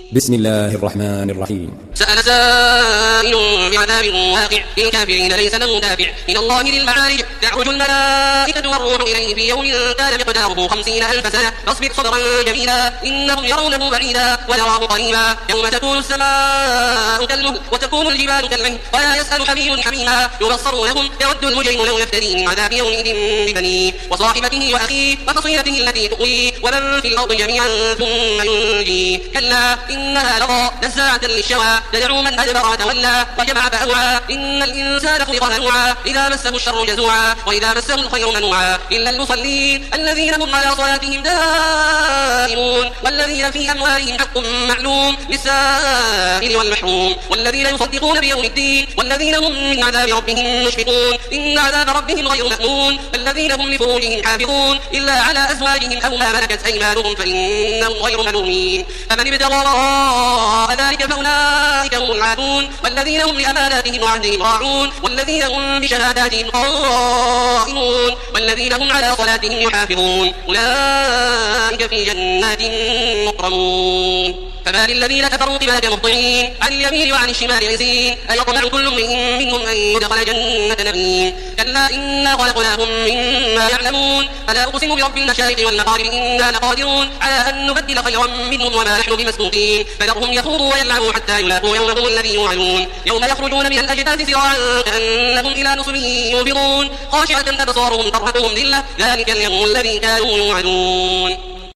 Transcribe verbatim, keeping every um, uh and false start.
بسم الله الرحمن الرحيم. سأل سائل بعذاب واقع للكافرين ليس له دافع من الله ذي المعارج تعرج الملائكة والروح إليه في يوم كان مقداره خمسين ألف سنة فاصبر صبرا جميلا إنهم يرونه بعيدا ونراه قريبا يوم تكون السماء كالمهل وتكون الجبال كالعهن ولا يسأل حميم حميما يبصرونهم يود المجرم لو يفتدي من عذاب يومئذ ببنيه وصاحبته وأخيه وفصيلته التي تؤويه ومن في الأرض جميعا ثم ينجيه كلا إنها لظى نزاعة للشوى تدعو من أدبر وتولى وجمع فأوعى إن الإنسان خلق هلوعا إذا مسه الشر جزوعا وإذا مسه الخير منوعا إلا المصلين الذين هم على صلاتهم دائمون والذين في أموالهم حق معلوم للسائل والمحروم والذين يصدقون بيوم الدين والذين هم من عذاب ربهم مشفقون إن عذاب ربهم غير مأمون الذين هم لفروجهم حافظون إلا على أزواجهم أو ما ملكت أيمانهم فإنهم غير ملومين فمن ابتغى وراء ذلك فأولئك هم العادون والذين هم لأماناتهم وعهدهم راعون والذين هم بشهاداتهم قائمون والذين هم على صلاتهم يحافظون أولئك في جنات مكرمون فما للذين كفروا قبلك مهطعين عن اليمين وعن الشمال عزين أيطمع كل امرئ منهم أن يدخل جنة نعيم كلا إنا خلقناهم مما يعلمون فلا أقسم برب المشارق والمغارب إنا لقادرون على أن نبدل خيرا منهم وما نحن بمسبوقين فذرهم يخوضوا ويلعبوا حتى يلاقوا يومهم الذي يوعدون يوم يخرجون من الأجداث سراعا كأنهم إلى نصب يوفضون خاشعة أبصارهم ترهقهم ذلة ذلك اليوم الذي كانوا يوعدون.